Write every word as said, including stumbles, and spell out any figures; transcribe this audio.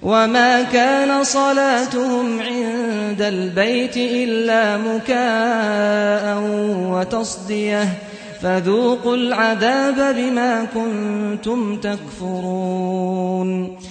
وما كان صلاتهم عند البيت إلا مكاء وتصدية فذوقوا العذاب بما كنتم تكفرون